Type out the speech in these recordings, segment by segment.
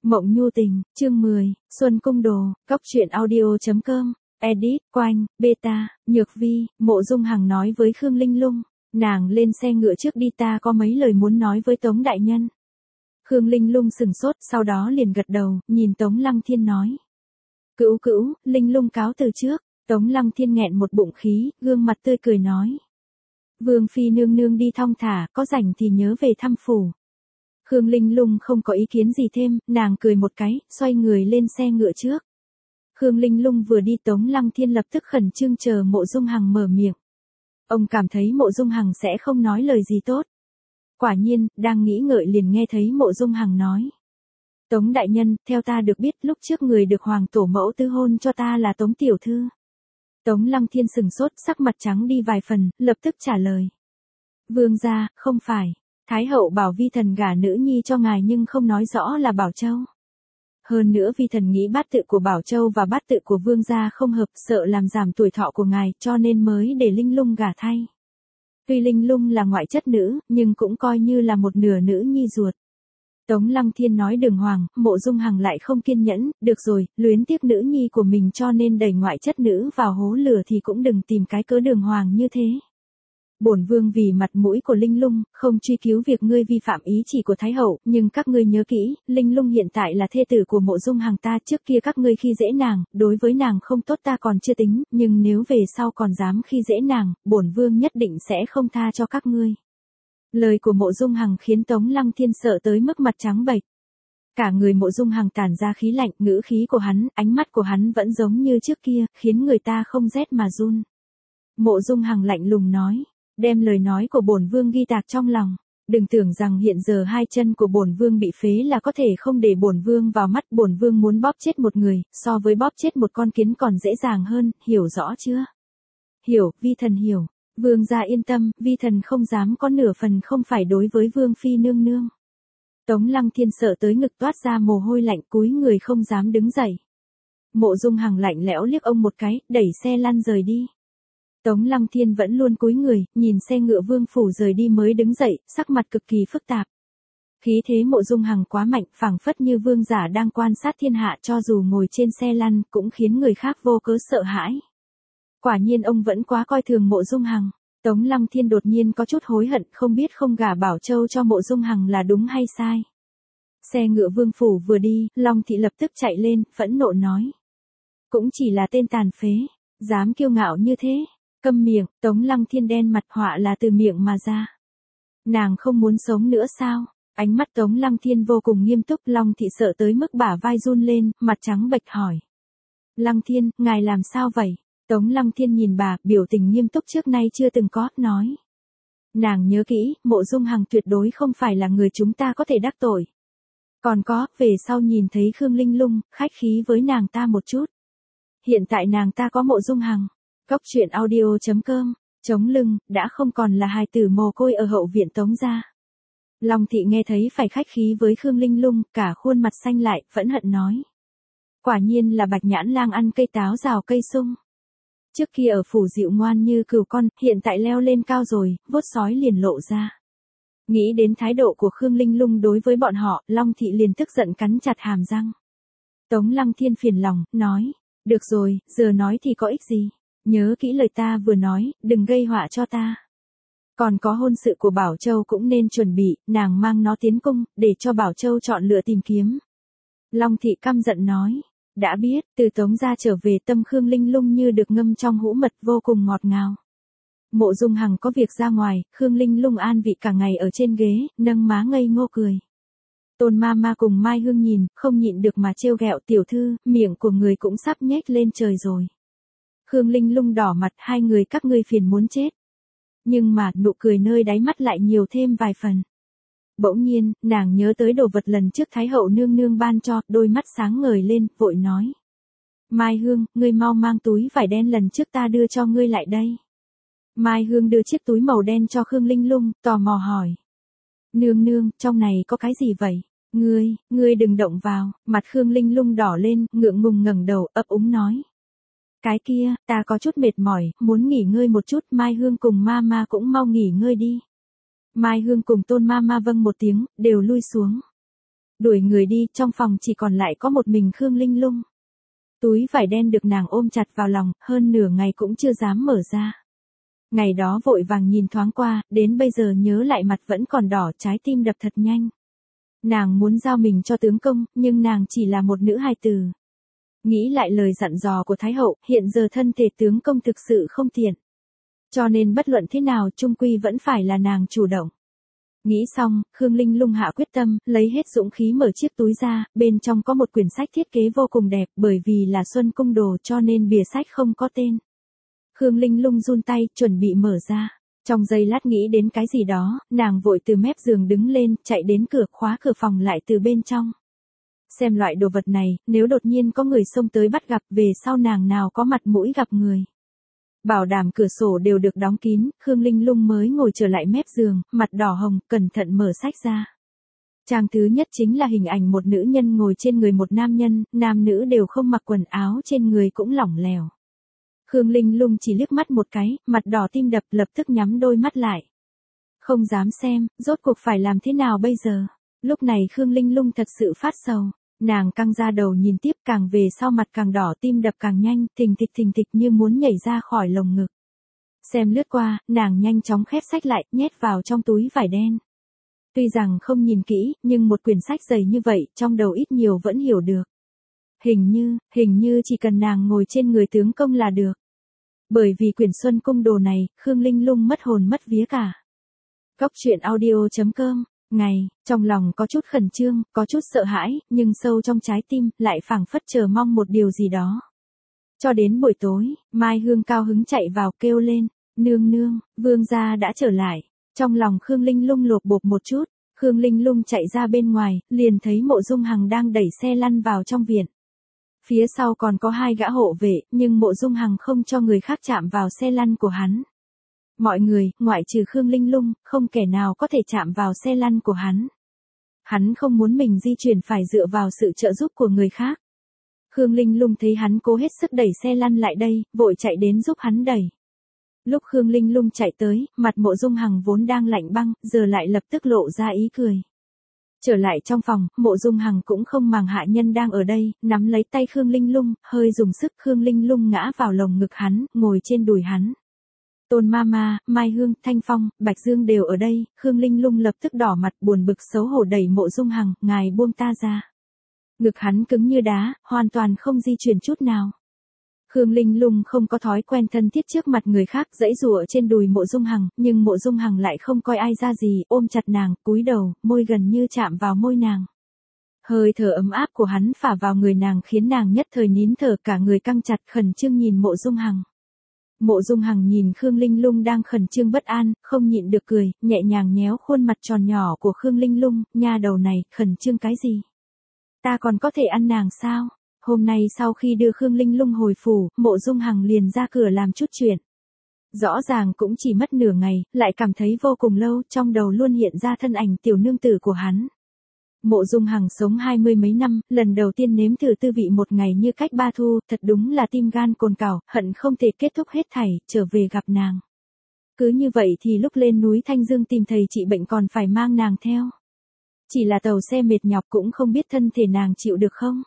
Mộng Nhu Tình, chương 10, Xuân Cung Đồ, Cóc Truyện Audio.com, Edit, Quanh, Beta, Nhược Vi, Mộ Dung Hằng nói với Khương Linh Lung, nàng lên xe ngựa trước đi, ta có mấy lời muốn nói với Tống đại nhân. Khương Linh Lung sừng sốt, sau đó liền gật đầu, nhìn Tống Lăng Thiên nói. Cữu cữu, Linh Lung cáo từ trước. Tống Lăng Thiên nghẹn một bụng khí, gương mặt tươi cười nói. Vương phi nương nương đi thong thả, có rảnh thì nhớ về thăm phủ. Khương Linh Lung không có ý kiến gì thêm, nàng cười một cái, xoay người lên xe ngựa trước. Khương Linh Lung vừa đi, Tống Lăng Thiên lập tức khẩn trương chờ Mộ Dung Hằng mở miệng. Ông cảm thấy Mộ Dung Hằng sẽ không nói lời gì tốt. Quả nhiên, đang nghĩ ngợi liền nghe thấy Mộ Dung Hằng nói. Tống đại nhân, theo ta được biết, lúc trước người được hoàng tổ mẫu tư hôn cho ta là Tống tiểu thư. Tống Lăng Thiên sừng sốt, sắc mặt trắng đi vài phần, lập tức trả lời. Vương gia, không phải. Thái hậu bảo vi thần gả nữ nhi cho ngài nhưng không nói rõ là Bảo Châu. Hơn nữa vi thần nghĩ bát tự của Bảo Châu và bát tự của vương gia không hợp, sợ làm giảm tuổi thọ của ngài, cho nên mới để Linh Lung gả thay. Tuy Linh Lung là ngoại chất nữ, nhưng cũng coi như là một nửa nữ nhi ruột. Tống Lăng Thiên nói đường hoàng, Mộ Dung Hằng lại không kiên nhẫn, được rồi, luyến tiếc nữ nhi của mình cho nên đẩy ngoại chất nữ vào hố lửa thì cũng đừng tìm cái cớ đường hoàng như thế. Bổn vương vì mặt mũi của Linh Lung, không truy cứu việc ngươi vi phạm ý chỉ của Thái hậu, nhưng các ngươi nhớ kỹ, Linh Lung hiện tại là thê tử của Mộ Dung Hằng ta, trước kia các ngươi khi dễ nàng, đối với nàng không tốt ta còn chưa tính, nhưng nếu về sau còn dám khi dễ nàng, bổn vương nhất định sẽ không tha cho các ngươi. Lời của Mộ Dung Hằng khiến Tống Lăng Thiên sợ tới mức mặt trắng bệch. Cả người Mộ Dung Hằng tản ra khí lạnh, ngữ khí của hắn, ánh mắt của hắn vẫn giống như trước kia, khiến người ta không rét mà run. Mộ Dung Hằng lạnh lùng nói, đem lời nói của bổn vương ghi tạc trong lòng. Đừng tưởng rằng hiện giờ hai chân của bổn vương bị phế là có thể không để bổn vương vào mắt, bổn vương muốn bóp chết một người, so với bóp chết một con kiến còn dễ dàng hơn, hiểu rõ chưa? Hiểu, vi thần hiểu. Vương gia yên tâm, vi thần không dám có nửa phần không phải đối với vương phi nương nương. Tống Lăng Thiên sợ tới ngực toát ra mồ hôi lạnh, cúi người không dám đứng dậy. Mộ Dung Hằng lạnh lẽo liếc ông một cái, đẩy xe lăn rời đi. Tống Lăng Thiên vẫn luôn cúi người, nhìn xe ngựa vương phủ rời đi mới đứng dậy, sắc mặt cực kỳ phức tạp. Khí thế Mộ Dung Hằng quá mạnh, phảng phất như vương giả đang quan sát thiên hạ, cho dù ngồi trên xe lăn cũng khiến người khác vô cớ sợ hãi. Quả nhiên ông vẫn quá coi thường Mộ Dung Hằng. Tống Lăng Thiên đột nhiên có chút hối hận, không biết không gả Bảo Châu cho Mộ Dung Hằng là đúng hay sai. Xe ngựa vương phủ vừa đi, Long Thị lập tức chạy lên, phẫn nộ nói. Cũng chỉ là tên tàn phế, dám kiêu ngạo như thế. Câm miệng, Tống Lăng Thiên đen mặt, họa là từ miệng mà ra. Nàng không muốn sống nữa sao? Ánh mắt Tống Lăng Thiên vô cùng nghiêm túc, Long Thị sợ tới mức bả vai run lên, mặt trắng bệch hỏi. Lăng Thiên, ngài làm sao vậy? Tống Lăng Thiên nhìn bà, biểu tình nghiêm túc trước nay chưa từng có, nói. Nàng nhớ kỹ, Mộ Dung Hằng tuyệt đối không phải là người chúng ta có thể đắc tội. Còn có, về sau nhìn thấy Khương Linh Lung, khách khí với nàng ta một chút. Hiện tại nàng ta có Mộ Dung Hằng. Cóc Truyện Audio.com, chống lưng, đã không còn là hài tử mồ côi ở hậu viện Tống gia. Long Thị nghe thấy phải khách khí với Khương Linh Lung, cả khuôn mặt xanh lại, phẫn hận nói. Quả nhiên là Bạch Nhãn Lang ăn cây táo rào cây sung. Trước kia ở phủ dịu ngoan như cừu con, hiện tại leo lên cao rồi, vốt sói liền lộ ra. Nghĩ đến thái độ của Khương Linh Lung đối với bọn họ, Long Thị liền tức giận cắn chặt hàm răng. Tống Lăng Thiên phiền lòng, nói. Được rồi, giờ nói thì có ích gì. Nhớ kỹ lời ta vừa nói, đừng gây họa cho ta. Còn có hôn sự của Bảo Châu cũng nên chuẩn bị, nàng mang nó tiến cung, để cho Bảo Châu chọn lựa tìm kiếm. Long Thị căm giận nói. Đã biết, từ Tống gia trở về tâm Khương Linh Lung như được ngâm trong hũ mật vô cùng ngọt ngào. Mộ Dung Hằng có việc ra ngoài, Khương Linh Lung an vị cả ngày ở trên ghế, nâng má ngây ngô cười. Tôn Ma cùng Mai Hương nhìn, không nhịn được mà trêu ghẹo tiểu thư, miệng của người cũng sắp nhếch lên trời rồi. Khương Linh Lung đỏ mặt, hai người các ngươi phiền muốn chết. Nhưng mà, nụ cười nơi đáy mắt lại nhiều thêm vài phần. Bỗng nhiên, nàng nhớ tới đồ vật lần trước Thái hậu nương nương ban cho, đôi mắt sáng ngời lên, vội nói. Mai Hương, ngươi mau mang túi vải đen lần trước ta đưa cho ngươi lại đây. Mai Hương đưa chiếc túi màu đen cho Khương Linh Lung, tò mò hỏi. Nương nương, trong này có cái gì vậy? Ngươi đừng động vào, mặt Khương Linh Lung đỏ lên, ngượng ngùng ngẩng đầu, ấp úng nói. Cái kia, ta có chút mệt mỏi, muốn nghỉ ngơi một chút, Mai Hương cùng Mama cũng mau nghỉ ngơi đi. Mai Hương cùng Tôn Mama vâng một tiếng, đều lui xuống. Đuổi người đi, trong phòng chỉ còn lại có một mình Khương Linh Lung. Túi vải đen được nàng ôm chặt vào lòng, hơn nửa ngày cũng chưa dám mở ra. Ngày đó vội vàng nhìn thoáng qua, đến bây giờ nhớ lại mặt vẫn còn đỏ, trái tim đập thật nhanh. Nàng muốn giao mình cho tướng công, nhưng nàng chỉ là một nữ hài tử. Nghĩ lại lời dặn dò của Thái hậu, hiện giờ thân thể tướng công thực sự không tiện. Cho nên bất luận thế nào chung quy vẫn phải là nàng chủ động. Nghĩ xong, Khương Linh Lung hạ quyết tâm, lấy hết dũng khí mở chiếc túi ra, bên trong có một quyển sách thiết kế vô cùng đẹp, bởi vì là Xuân Cung Đồ cho nên bìa sách không có tên. Khương Linh Lung run tay, chuẩn bị mở ra. Trong giây lát nghĩ đến cái gì đó, nàng vội từ mép giường đứng lên, chạy đến cửa, khóa cửa phòng lại từ bên trong. Xem loại đồ vật này, nếu đột nhiên có người xông tới bắt gặp, về sau nàng nào có mặt mũi gặp người. Bảo đảm cửa sổ đều được đóng kín, Khương Linh Lung mới ngồi trở lại mép giường, mặt đỏ hồng, cẩn thận mở sách ra. Trang thứ nhất chính là hình ảnh một nữ nhân ngồi trên người một nam nhân, nam nữ đều không mặc quần áo, trên người cũng lỏng lẻo. Khương Linh Lung chỉ liếc mắt một cái, mặt đỏ tim đập, lập tức nhắm đôi mắt lại. Không dám xem, rốt cuộc phải làm thế nào bây giờ? Lúc này Khương Linh Lung thật sự phát sầu. Nàng căng ra đầu nhìn tiếp, càng về sau mặt càng đỏ, tim đập càng nhanh, thình thịch như muốn nhảy ra khỏi lồng ngực. Xem lướt qua, nàng nhanh chóng khép sách lại, nhét vào trong túi vải đen. Tuy rằng không nhìn kỹ, nhưng một quyển sách dày như vậy, trong đầu ít nhiều vẫn hiểu được. Hình như chỉ cần nàng ngồi trên người tướng công là được. Bởi vì quyển Xuân Cung Đồ này, Khương Linh Lung mất hồn mất vía cả. Góc truyện audio.com. Trong lòng có chút khẩn trương, có chút sợ hãi, nhưng sâu trong trái tim, lại phảng phất chờ mong một điều gì đó. Cho đến buổi tối, Mai Hương cao hứng chạy vào kêu lên, nương, vương gia đã trở lại. Trong lòng Khương Linh Lung lột bột một chút, Khương Linh Lung chạy ra bên ngoài, liền thấy Mộ Dung Hằng đang đẩy xe lăn vào trong viện. Phía sau còn có 2 gã hộ vệ, nhưng Mộ Dung Hằng không cho người khác chạm vào xe lăn của hắn. Mọi người, ngoại trừ Khương Linh Lung, không kẻ nào có thể chạm vào xe lăn của hắn. Hắn không muốn mình di chuyển phải dựa vào sự trợ giúp của người khác. Khương Linh Lung thấy hắn cố hết sức đẩy xe lăn lại đây, vội chạy đến giúp hắn đẩy. Lúc Khương Linh Lung chạy tới, mặt Mộ Dung Hằng vốn đang lạnh băng, giờ lại lập tức lộ ra ý cười. Trở lại trong phòng, Mộ Dung Hằng cũng không màng hạ nhân đang ở đây, nắm lấy tay Khương Linh Lung, hơi dùng sức, Khương Linh Lung ngã vào lồng ngực hắn, ngồi trên đùi hắn. Tôn Mama, Mai Hương, Thanh Phong, Bạch Dương đều ở đây, Khương Linh Lung lập tức đỏ mặt buồn bực xấu hổ đẩy Mộ Dung Hằng, ngài buông ta ra. Ngực hắn cứng như đá, hoàn toàn không di chuyển chút nào. Khương Linh Lung không có thói quen thân thiết trước mặt người khác, giãy giụa trên đùi Mộ Dung Hằng, nhưng Mộ Dung Hằng lại không coi ai ra gì, ôm chặt nàng, cúi đầu, môi gần như chạm vào môi nàng. Hơi thở ấm áp của hắn phả vào người nàng khiến nàng nhất thời nín thở, cả người căng chặt khẩn trương nhìn Mộ Dung Hằng. Mộ Dung Hằng nhìn Khương Linh Lung đang khẩn trương bất an, không nhịn được cười, nhẹ nhàng nhéo khuôn mặt tròn nhỏ của Khương Linh Lung, nha đầu này, khẩn trương cái gì? Ta còn có thể ăn nàng sao? Hôm nay sau khi đưa Khương Linh Lung hồi phủ, Mộ Dung Hằng liền ra cửa làm chút chuyện. Rõ ràng cũng chỉ mất nửa ngày, lại cảm thấy vô cùng lâu, trong đầu luôn hiện ra thân ảnh tiểu nương tử của hắn. Mộ Dung Hằng sống 20 mấy năm, lần đầu tiên nếm thử tư vị một ngày như cách 3 thu, thật đúng là tim gan cồn cào, hận không thể kết thúc hết thảy, trở về gặp nàng. Cứ như vậy thì lúc lên núi Thanh Dương tìm thầy trị bệnh còn phải mang nàng theo. Chỉ là tàu xe mệt nhọc cũng không biết thân thể nàng chịu được không.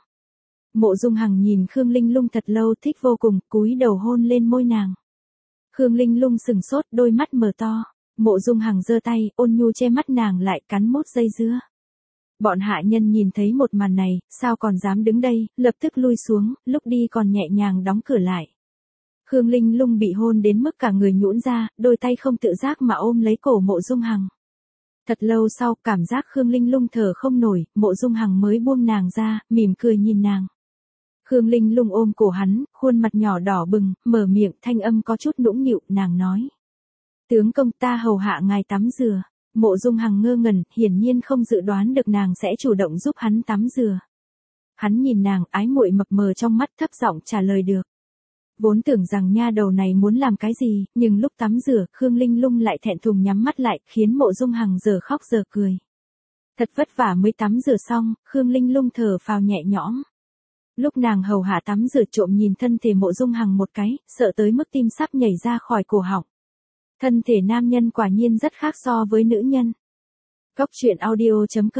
Mộ Dung Hằng nhìn Khương Linh Lung thật lâu, thích vô cùng, cúi đầu hôn lên môi nàng. Khương Linh Lung sừng sốt, đôi mắt mở to. Mộ Dung Hằng giơ tay, ôn nhu che mắt nàng lại, cắn mốt dây dưa. Bọn hạ nhân nhìn thấy một màn này, sao còn dám đứng đây, lập tức lui xuống, lúc đi còn nhẹ nhàng đóng cửa lại. Khương Linh Lung bị hôn đến mức cả người nhũn ra, đôi tay không tự giác mà ôm lấy cổ Mộ Dung Hằng. Thật lâu sau, cảm giác Khương Linh Lung thở không nổi, Mộ Dung Hằng mới buông nàng ra, mỉm cười nhìn nàng. Khương Linh Lung ôm cổ hắn, khuôn mặt nhỏ đỏ bừng, mở miệng, thanh âm có chút nũng nịu, nàng nói. Tướng công, ta hầu hạ ngài tắm rửa. Mộ Dung Hằng ngơ ngẩn, hiển nhiên không dự đoán được nàng sẽ chủ động giúp hắn tắm rửa. Hắn nhìn nàng, ái muội mập mờ trong mắt, thấp giọng trả lời được. Vốn tưởng rằng nha đầu này muốn làm cái gì, nhưng lúc tắm rửa, Khương Linh Lung lại thẹn thùng nhắm mắt lại, khiến Mộ Dung Hằng giờ khóc giờ cười. Thật vất vả mới tắm rửa xong, Khương Linh Lung thở phào nhẹ nhõm. Lúc nàng hầu hạ tắm rửa trộm nhìn thân thể Mộ Dung Hằng một cái, sợ tới mức tim sắp nhảy ra khỏi cổ họng. Thân thể nam nhân quả nhiên rất khác so với nữ nhân. Góc truyện audio.com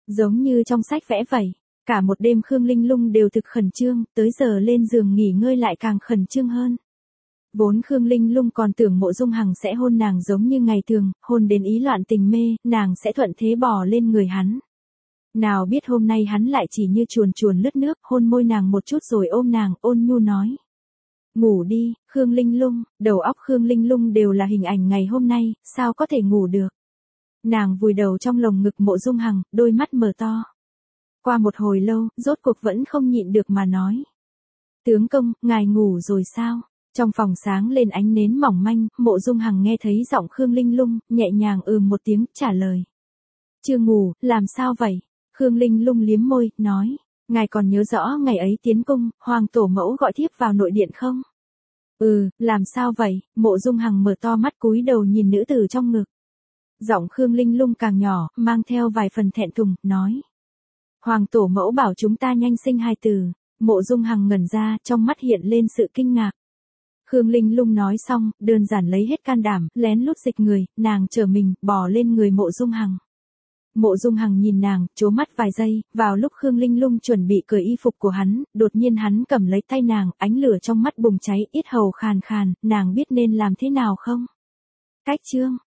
Giống như trong sách vẽ vậy. Cả một đêm Khương Linh Lung đều thực khẩn trương, tới giờ lên giường nghỉ ngơi lại càng khẩn trương hơn. Vốn Khương Linh Lung còn tưởng Mộ Dung Hằng sẽ hôn nàng giống như ngày thường, hôn đến ý loạn tình mê, nàng sẽ thuận thế bò lên người hắn. Nào biết hôm nay hắn lại chỉ như chuồn chuồn lướt nước, hôn môi nàng một chút rồi ôm nàng, ôn nhu nói. Ngủ đi, Khương Linh Lung, đầu óc Khương Linh Lung đều là hình ảnh ngày hôm nay, sao có thể ngủ được. Nàng vùi đầu trong lồng ngực Mộ Dung Hằng, đôi mắt mở to. Qua một hồi lâu, rốt cuộc vẫn không nhịn được mà nói. Tướng công, ngài ngủ rồi sao? Trong phòng sáng lên ánh nến mỏng manh, Mộ Dung Hằng nghe thấy giọng Khương Linh Lung, nhẹ nhàng một tiếng, trả lời. Chưa ngủ, làm sao vậy? Khương Linh Lung liếm môi, nói. Ngài còn nhớ rõ ngày ấy tiến cung, hoàng tổ mẫu gọi thiếp vào nội điện không? Làm sao vậy? Mộ Dung Hằng mở to mắt cúi đầu nhìn nữ tử trong ngực. Giọng Khương Linh Lung càng nhỏ, mang theo vài phần thẹn thùng, nói. Hoàng tổ mẫu bảo chúng ta nhanh sinh hài tử. Mộ Dung Hằng ngẩn ra, trong mắt hiện lên sự kinh ngạc. Khương Linh Lung nói xong, đơn giản lấy hết can đảm, lén lút dịch người, nàng trở mình, bò lên người Mộ Dung Hằng. Mộ Dung Hằng nhìn nàng, trố mắt vài giây, vào lúc Khương Linh Lung chuẩn bị cởi y phục của hắn, đột nhiên hắn cầm lấy tay nàng, ánh lửa trong mắt bùng cháy, yết hầu khàn khàn, nàng biết nên làm thế nào không? Cách chương